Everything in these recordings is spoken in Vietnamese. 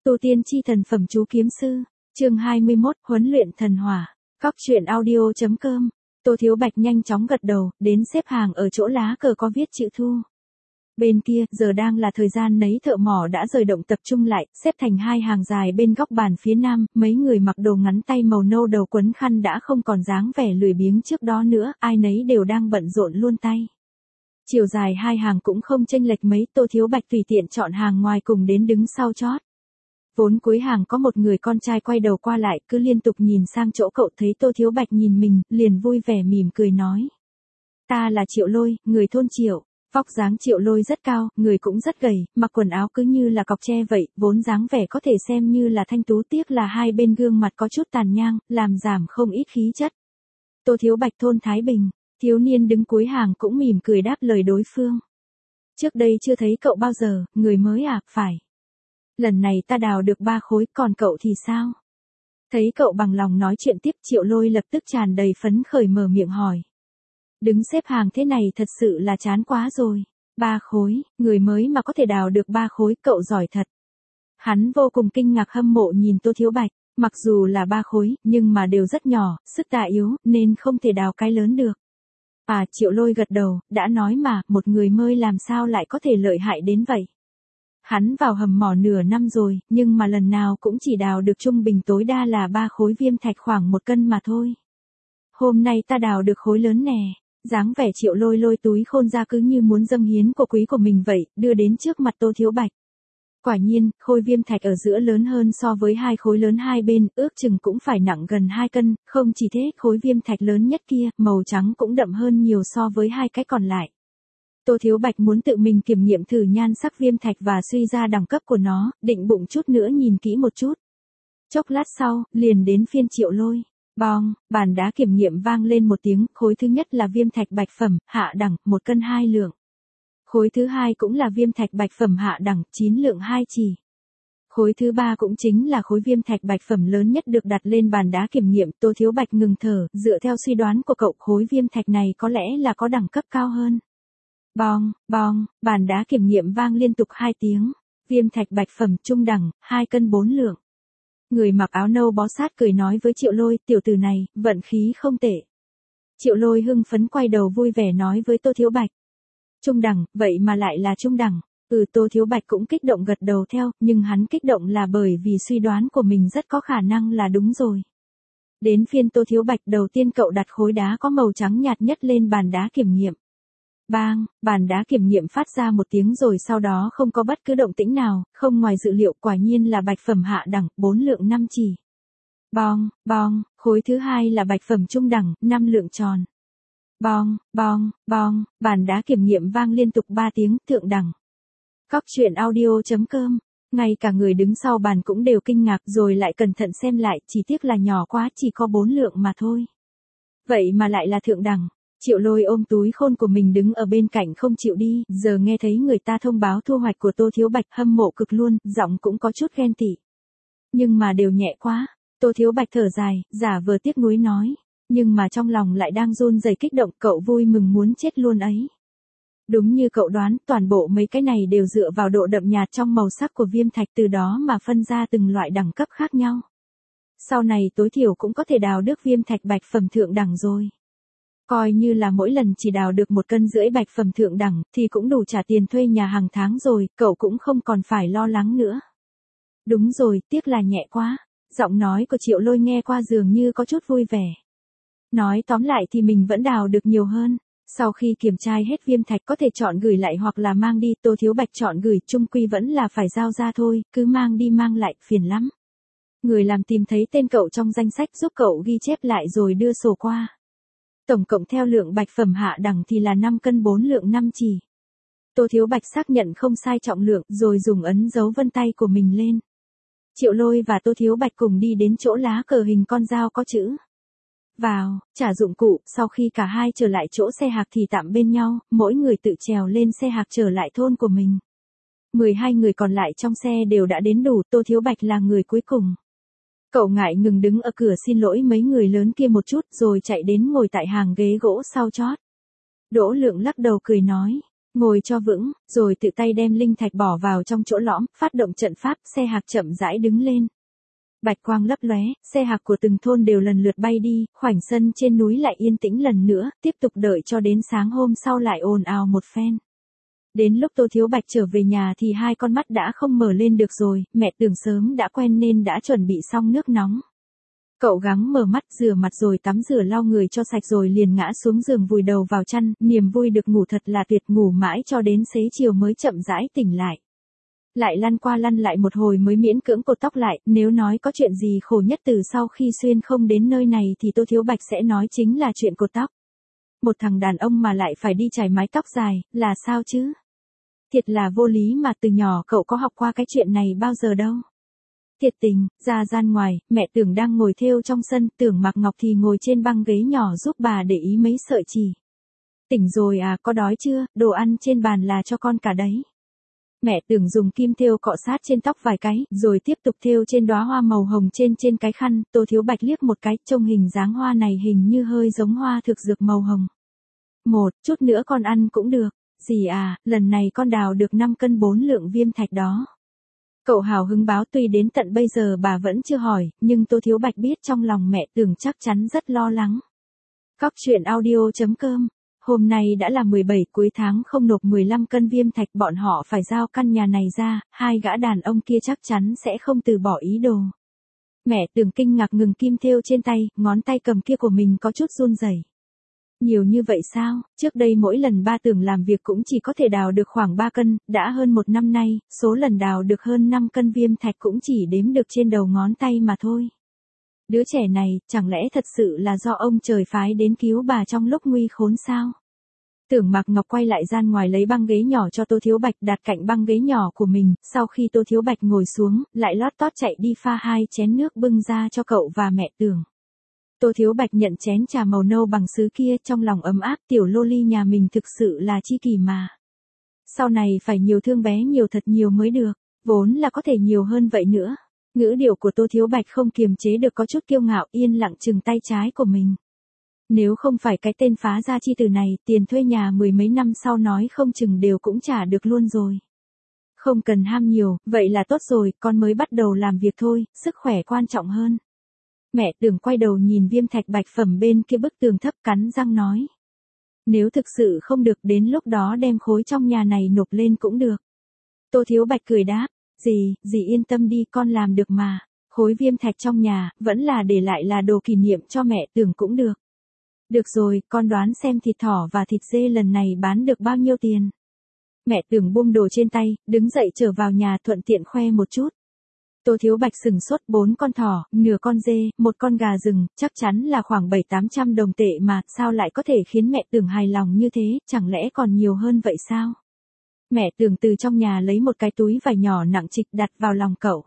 Tu tiên chi thần phẩm chú kiếm sư, chương 21, huấn luyện thần hỏa. Cóc truyện audio.com. Tô Thiếu Bạch nhanh chóng gật đầu, đến xếp hàng ở chỗ lá cờ có viết chữ thu. Bên kia, giờ đang là thời gian nấy thợ mỏ đã rời động tập trung lại, xếp thành hai hàng dài bên góc bàn phía nam, mấy người mặc đồ ngắn tay màu nâu đầu quấn khăn đã không còn dáng vẻ lười biếng trước đó nữa, ai nấy đều đang bận rộn luôn tay. Chiều dài hai hàng cũng không chênh lệch mấy, Tô Thiếu Bạch tùy tiện chọn hàng ngoài cùng đến đứng sau chót. Vốn cuối hàng có một người con trai quay đầu qua lại cứ liên tục nhìn sang chỗ cậu, thấy Tô Thiếu Bạch nhìn mình, liền vui vẻ mỉm cười nói. Ta là Triệu Lôi, người thôn Triệu. Vóc dáng Triệu Lôi rất cao, người cũng rất gầy, mặc quần áo cứ như là cọc tre vậy, vốn dáng vẻ có thể xem như là thanh tú, tiếc là hai bên gương mặt có chút tàn nhang, làm giảm không ít khí chất. Tô Thiếu Bạch, thôn Thái Bình. Thiếu niên đứng cuối hàng cũng mỉm cười đáp lời đối phương. Trước đây chưa thấy cậu bao giờ, người mới à? Phải. Lần này ta đào được 3 khối, còn cậu thì sao? Thấy cậu bằng lòng nói chuyện tiếp, Triệu Lôi lập tức tràn đầy phấn khởi mở miệng hỏi. Đứng xếp hàng thế này thật sự là chán quá rồi. 3 khối, người mới mà có thể đào được 3 khối, cậu giỏi thật. Hắn vô cùng kinh ngạc hâm mộ nhìn Tô Thiếu Bạch, mặc dù là 3 khối, nhưng mà đều rất nhỏ, sức tạ yếu, nên không thể đào cái lớn được. À, Triệu Lôi gật đầu, đã nói mà, một người mới làm sao lại có thể lợi hại đến vậy. Hắn vào hầm mỏ nửa năm rồi, nhưng mà lần nào cũng chỉ đào được trung bình tối đa là 3 khối viêm thạch khoảng 1 cân mà thôi. Hôm nay ta đào được khối lớn nè. Dáng vẻ Triệu Lôi lôi túi khôn ra cứ như muốn dâng hiến của quý của mình vậy, đưa đến trước mặt Tô Thiếu Bạch. Quả nhiên, khối viêm thạch ở giữa lớn hơn so với 2 khối lớn hai bên, ước chừng cũng phải nặng gần 2 cân, không chỉ thế, khối viêm thạch lớn nhất kia, màu trắng cũng đậm hơn nhiều so với hai cái còn lại. Tô Thiếu Bạch muốn tự mình kiểm nghiệm thử nhan sắc viêm thạch và suy ra đẳng cấp của nó, định bụng chút nữa nhìn kỹ một chút. Chốc lát sau, liền đến phiên Triệu Lôi. Bong, bàn đá kiểm nghiệm vang lên một tiếng, khối thứ nhất là viêm thạch bạch phẩm, hạ đẳng, 1 cân 2 lượng. Khối thứ hai cũng là viêm thạch bạch phẩm hạ đẳng, 9 lượng 2 chỉ. Khối thứ ba cũng chính là khối viêm thạch bạch phẩm lớn nhất được đặt lên bàn đá kiểm nghiệm, Tô Thiếu Bạch ngừng thở, dựa theo suy đoán của cậu, khối viêm thạch này có lẽ là có đẳng cấp cao hơn. Bong, bong, bàn đá kiểm nghiệm vang liên tục 2 tiếng, viêm thạch bạch phẩm trung đẳng, 2 cân 4 lượng. Người mặc áo nâu bó sát cười nói với Triệu Lôi, tiểu tử này, vận khí không tệ. Triệu Lôi hưng phấn quay đầu vui vẻ nói với Tô Thiếu Bạch. Trung đẳng, vậy mà lại là trung đẳng. Tô Thiếu Bạch cũng kích động gật đầu theo, nhưng hắn kích động là bởi vì suy đoán của mình rất có khả năng là đúng rồi. Đến phiên Tô Thiếu Bạch, đầu tiên cậu đặt khối đá có màu trắng nhạt nhất lên bàn đá kiểm nghiệm. Bang, bàn đá kiểm nghiệm phát ra một tiếng rồi sau đó không có bất cứ động tĩnh nào, không ngoài dự liệu, quả nhiên là bạch phẩm hạ đẳng, 4 lượng 5 chỉ. Bong, bong, khối thứ hai là bạch phẩm trung đẳng, 5 lượng tròn. Bong, bong, bong, bàn đá kiểm nghiệm vang liên tục 3 tiếng, thượng đẳng. Cóc truyện audio.com. Ngay cả người đứng sau bàn cũng đều kinh ngạc rồi lại cẩn thận xem lại, chỉ tiếc là nhỏ quá, chỉ có 4 lượng mà thôi. Vậy mà lại là thượng đẳng. Triệu Lôi ôm túi khôn của mình đứng ở bên cạnh không chịu đi, giờ nghe thấy người ta thông báo thu hoạch của Tô Thiếu Bạch, hâm mộ cực luôn, giọng cũng có chút ghen tị. Nhưng mà đều nhẹ quá. Tô Thiếu Bạch thở dài, giả vờ tiếc nuối nói. Nhưng mà trong lòng lại đang run rẩy kích động, cậu vui mừng muốn chết luôn ấy. Đúng như cậu đoán, toàn bộ mấy cái này đều dựa vào độ đậm nhạt trong màu sắc của viêm thạch, từ đó mà phân ra từng loại đẳng cấp khác nhau. Sau này tối thiểu cũng có thể đào được viêm thạch bạch phẩm thượng đẳng rồi. Coi như là mỗi lần chỉ đào được 1,5 cân bạch phẩm thượng đẳng, thì cũng đủ trả tiền thuê nhà hàng tháng rồi, cậu cũng không còn phải lo lắng nữa. Đúng rồi, tiếc là nhẹ quá. Giọng nói của Triệu Lôi nghe qua dường như có chút vui vẻ. Nói tóm lại thì mình vẫn đào được nhiều hơn. Sau khi kiểm tra hết viêm thạch có thể chọn gửi lại hoặc là mang đi, Tô Thiếu Bạch chọn gửi, chung quy vẫn là phải giao ra thôi, cứ mang đi mang lại, phiền lắm. Người làm tìm thấy tên cậu trong danh sách giúp cậu ghi chép lại rồi đưa sổ qua. Tổng cộng theo lượng bạch phẩm hạ đẳng thì là 5 cân 4 lượng 5 chỉ. Tô Thiếu Bạch xác nhận không sai trọng lượng rồi dùng ấn dấu vân tay của mình lên. Triệu Lôi và Tô Thiếu Bạch cùng đi đến chỗ lá cờ hình con dao có chữ vào, trả dụng cụ, sau khi cả hai trở lại chỗ xe hạc thì tạm bên nhau, mỗi người tự trèo lên xe hạc trở lại thôn của mình. 12 người còn lại trong xe đều đã đến đủ, Tô Thiếu Bạch là người cuối cùng. Cậu ngại ngừng đứng ở cửa xin lỗi mấy người lớn kia một chút rồi chạy đến ngồi tại hàng ghế gỗ sau chót. Đỗ Lượng lắc đầu cười nói, Ngồi cho vững, rồi tự tay đem linh thạch bỏ vào trong chỗ lõm, phát động trận pháp, xe hạc chậm rãi đứng lên. Bạch quang lấp lóe, xe hạc của từng thôn đều lần lượt bay đi, khoảnh sân trên núi lại yên tĩnh lần nữa, tiếp tục đợi cho đến sáng hôm sau lại ồn ào một phen. Đến lúc Tô Thiếu Bạch trở về nhà thì hai con mắt đã không mở lên được rồi, mẹ Tưởng sớm đã quen nên đã chuẩn bị xong nước nóng. Cậu gắng mở mắt rửa mặt rồi tắm rửa lau người cho sạch rồi liền ngã xuống giường vùi đầu vào chăn, niềm vui được ngủ thật là tuyệt, ngủ mãi cho đến xế chiều mới chậm rãi tỉnh lại. Lại lăn qua lăn lại một hồi mới miễn cưỡng cột tóc lại, nếu nói có chuyện gì khổ nhất từ sau khi xuyên không đến nơi này thì Tô Thiếu Bạch sẽ nói chính là chuyện cột tóc. Một thằng đàn ông mà lại phải đi chải mái tóc dài, là sao chứ? Thiệt là vô lý mà từ nhỏ cậu có học qua cái chuyện này bao giờ đâu. Thiệt tình, ra gian ngoài, mẹ Tưởng đang ngồi thêu trong sân, Tưởng Mạc Ngọc thì ngồi trên băng ghế nhỏ giúp bà để ý mấy sợi chỉ. Tỉnh rồi à, có đói chưa, đồ ăn trên bàn là cho con cả đấy. Mẹ Tưởng dùng kim thêu cọ sát trên tóc vài cái, rồi tiếp tục thêu trên đóa hoa màu hồng trên cái khăn, Tô Thiếu Bạch liếc một cái, trông hình dáng hoa này hình như hơi giống hoa thực dược màu hồng. Một chút nữa con ăn cũng được. Dì à, lần này con đào được 5 cân 4 lượng viêm thạch đó. Cậu hào hứng báo, tuy đến tận bây giờ bà vẫn chưa hỏi, nhưng Tô Thiếu Bạch biết trong lòng mẹ Tưởng chắc chắn rất lo lắng. Cóc truyện audio.com. Hôm nay đã là 17 cuối tháng không nộp 15 cân viêm thạch, bọn họ phải giao căn nhà này ra, hai gã đàn ông kia chắc chắn sẽ không từ bỏ ý đồ. Mẹ Tưởng kinh ngạc ngừng kim thêu trên tay, ngón tay cầm kia của mình có chút run rẩy. Nhiều như vậy sao? Trước đây mỗi lần ba Tưởng làm việc cũng chỉ có thể đào được khoảng 3 cân, đã hơn một năm nay, số lần đào được hơn 5 cân viêm thạch cũng chỉ đếm được trên đầu ngón tay mà thôi. Đứa trẻ này, chẳng lẽ thật sự là do ông trời phái đến cứu bà trong lúc nguy khốn sao? Tưởng Mạc Ngọc quay lại gian ngoài lấy băng ghế nhỏ cho Tô Thiếu Bạch đặt cạnh băng ghế nhỏ của mình, sau khi Tô Thiếu Bạch ngồi xuống, lại lót tót chạy đi pha 2 chén nước bưng ra cho cậu và mẹ Tưởng. Tô Thiếu Bạch nhận chén trà màu nâu bằng sứ kia, trong lòng ấm áp, tiểu loli nhà mình thực sự là chi kỷ mà. Sau này phải nhiều thương bé nhiều thật nhiều mới được, vốn là có thể nhiều hơn vậy nữa. Ngữ điệu của Tô Thiếu Bạch không kiềm chế được có chút kiêu ngạo, yên lặng chừng tay trái của mình. Nếu không phải cái tên phá gia chi từ này, tiền thuê nhà 10 mấy năm sau nói không chừng đều cũng trả được luôn rồi. Không cần ham nhiều, vậy là tốt rồi, con mới bắt đầu làm việc thôi, sức khỏe quan trọng hơn. Mẹ Tưởng quay đầu nhìn viêm thạch bạch phẩm bên kia bức tường thấp, cắn răng nói. Nếu thực sự không được đến lúc đó đem khối trong nhà này nộp lên cũng được. Tô Thiếu Bạch cười đáp, dì yên tâm đi, con làm được mà. Khối viêm thạch trong nhà, vẫn là để lại là đồ kỷ niệm cho mẹ Tưởng cũng được. Được rồi, con đoán xem thịt thỏ và thịt dê lần này bán được bao nhiêu tiền. Mẹ Tưởng buông đồ trên tay, đứng dậy trở vào nhà thuận tiện khoe một chút. Tô Thiếu Bạch sừng sốt, 4 con thỏ, nửa con dê, 1 con gà rừng, chắc chắn là khoảng 700-800 đồng tệ mà, sao lại có thể khiến mẹ Tưởng hài lòng như thế, chẳng lẽ còn nhiều hơn vậy sao? Mẹ Tưởng từ trong nhà lấy một cái túi vải nhỏ nặng trịch đặt vào lòng cậu.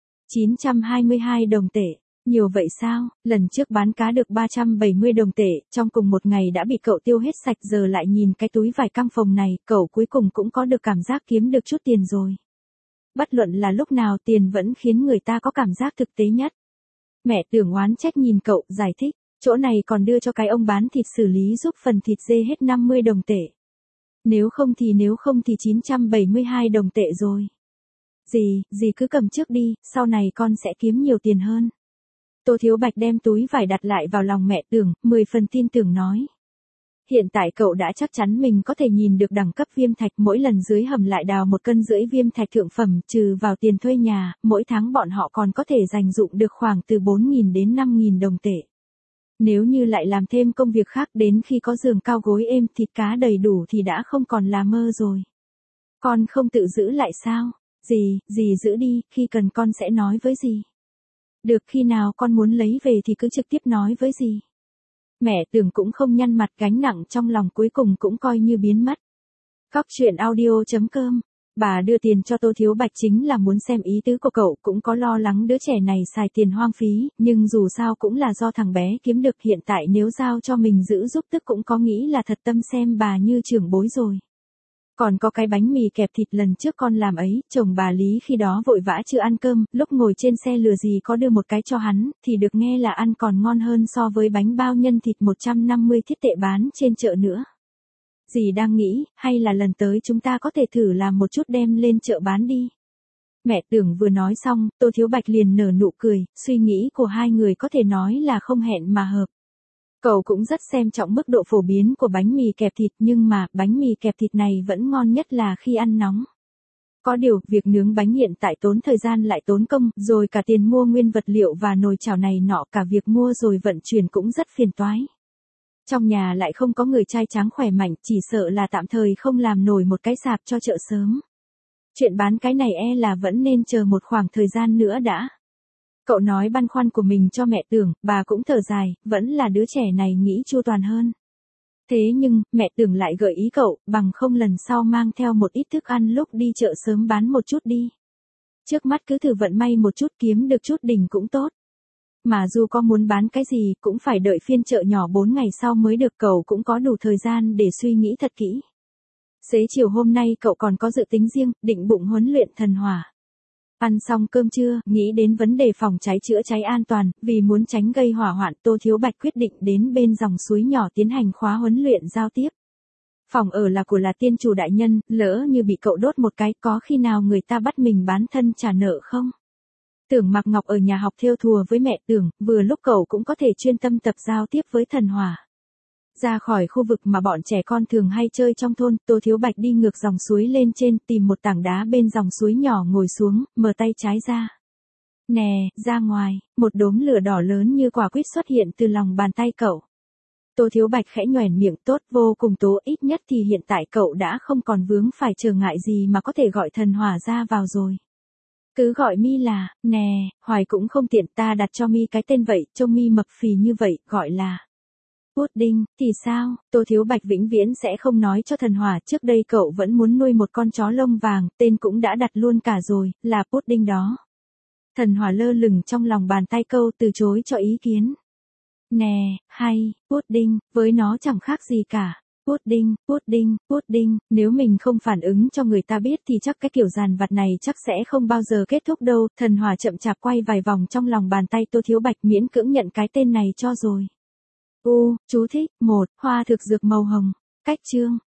922 đồng tệ, nhiều vậy sao? Lần trước bán cá được 370 đồng tệ, trong cùng một ngày đã bị cậu tiêu hết sạch, giờ lại nhìn cái túi vải căng phồng này, cậu cuối cùng cũng có được cảm giác kiếm được chút tiền rồi. Bất luận là lúc nào tiền vẫn khiến người ta có cảm giác thực tế nhất. Mẹ Tưởng oán trách nhìn cậu, giải thích, chỗ này còn đưa cho cái ông bán thịt xử lý giúp phần thịt dê hết 50 đồng tệ. Nếu không thì 972 đồng tệ rồi. Dì cứ cầm trước đi, sau này con sẽ kiếm nhiều tiền hơn. Tô Thiếu Bạch đem túi vải đặt lại vào lòng mẹ Tưởng, 10 phần tin tưởng nói. Hiện tại cậu đã chắc chắn mình có thể nhìn được đẳng cấp viêm thạch, mỗi lần dưới hầm lại đào 1,5 cân viêm thạch thượng phẩm, trừ vào tiền thuê nhà, mỗi tháng bọn họ còn có thể dành dụm được khoảng từ 4.000 đến 5.000 đồng tệ. Nếu như lại làm thêm công việc khác, đến khi có giường cao gối êm, thịt cá đầy đủ thì đã không còn là mơ rồi. Con không tự giữ lại sao? Dì giữ đi, khi cần con sẽ nói với dì. Được, khi nào con muốn lấy về thì cứ trực tiếp nói với dì. Mẹ Tưởng cũng không nhăn mặt, gánh nặng trong lòng cuối cùng cũng coi như biến mất. Cóc truyện audio.com. Bà đưa tiền cho Tô Thiếu Bạch chính là muốn xem ý tứ của cậu, cũng có lo lắng đứa trẻ này xài tiền hoang phí, nhưng dù sao cũng là do thằng bé kiếm được, hiện tại nếu giao cho mình giữ giúp tức cũng có nghĩ là thật tâm xem bà như trưởng bối rồi. Còn có cái bánh mì kẹp thịt lần trước con làm ấy, chồng bà Lý khi đó vội vã chưa ăn cơm, lúc ngồi trên xe lừa gì có đưa một cái cho hắn, thì được nghe là ăn còn ngon hơn so với bánh bao nhân thịt 150 thiết tệ bán trên chợ nữa. Dì đang nghĩ, hay là lần tới chúng ta có thể thử làm một chút đem lên chợ bán đi. Mẹ Tưởng vừa nói xong, Tô Thiếu Bạch liền nở nụ cười, suy nghĩ của hai người có thể nói là không hẹn mà hợp. Cậu cũng rất xem trọng mức độ phổ biến của bánh mì kẹp thịt, nhưng mà bánh mì kẹp thịt này vẫn ngon nhất là khi ăn nóng. Có điều, việc nướng bánh hiện tại tốn thời gian lại tốn công, rồi cả tiền mua nguyên vật liệu và nồi chảo này nọ, cả việc mua rồi vận chuyển cũng rất phiền toái. Trong nhà lại không có người trai tráng khỏe mạnh, chỉ sợ là tạm thời không làm nổi một cái sạp cho chợ sớm. Chuyện bán cái này là vẫn nên chờ một khoảng thời gian nữa đã. Cậu nói băn khoăn của mình cho mẹ Tưởng, bà cũng thở dài, vẫn là đứa trẻ này nghĩ chu toàn hơn. Thế nhưng, mẹ Tưởng lại gợi ý cậu, bằng không lần sau mang theo một ít thức ăn lúc đi chợ sớm bán một chút đi. Trước mắt cứ thử vận may một chút, kiếm được chút đỉnh cũng tốt. Mà dù có muốn bán cái gì, cũng phải đợi phiên chợ nhỏ 4 ngày sau mới được, cậu cũng có đủ thời gian để suy nghĩ thật kỹ. Xế chiều hôm nay cậu còn có dự tính riêng, định bụng huấn luyện thần hỏa. Ăn xong cơm trưa, nghĩ đến vấn đề phòng cháy chữa cháy an toàn, vì muốn tránh gây hỏa hoạn, Tô Thiếu Bạch quyết định đến bên dòng suối nhỏ tiến hành khóa huấn luyện giao tiếp. Phòng ở là của tiên chủ đại nhân, lỡ như bị cậu đốt một cái, có khi nào người ta bắt mình bán thân trả nợ không? Tưởng Mặc Ngọc ở nhà học thêu thùa với mẹ Tưởng, vừa lúc cậu cũng có thể chuyên tâm tập giao tiếp với thần hỏa. Ra khỏi khu vực mà bọn trẻ con thường hay chơi trong thôn, Tô Thiếu Bạch đi ngược dòng suối lên trên, tìm một tảng đá bên dòng suối nhỏ ngồi xuống, mở tay trái ra. Nè, ra ngoài, một đốm lửa đỏ lớn như quả quýt xuất hiện từ lòng bàn tay cậu. Tô Thiếu Bạch khẽ nhoẻn miệng, tốt, vô cùng tố, ít nhất thì hiện tại cậu đã không còn vướng phải trở ngại gì mà có thể gọi thần hỏa ra vào rồi. Cứ gọi mi là, nè, Hoài cũng không tiện, ta đặt cho mi cái tên vậy, trông mi mập phì như vậy, gọi là Pudding, thì sao? Tô Thiếu Bạch vĩnh viễn sẽ không nói cho thần hỏa, trước đây cậu vẫn muốn nuôi một con chó lông vàng, tên cũng đã đặt luôn cả rồi, là Pudding đó. Thần hỏa lơ lửng trong lòng bàn tay câu, từ chối cho ý kiến. Nè, hay, Pudding, với nó chẳng khác gì cả. Pudding, Pudding, Pudding, nếu mình không phản ứng cho người ta biết thì chắc cái kiểu dàn vặt này chắc sẽ không bao giờ kết thúc đâu. Thần hỏa chậm chạp quay vài vòng trong lòng bàn tay Tô Thiếu Bạch, miễn cưỡng nhận cái tên này cho rồi. Chú thích, 1, hoa thực dược màu hồng. Cách chương.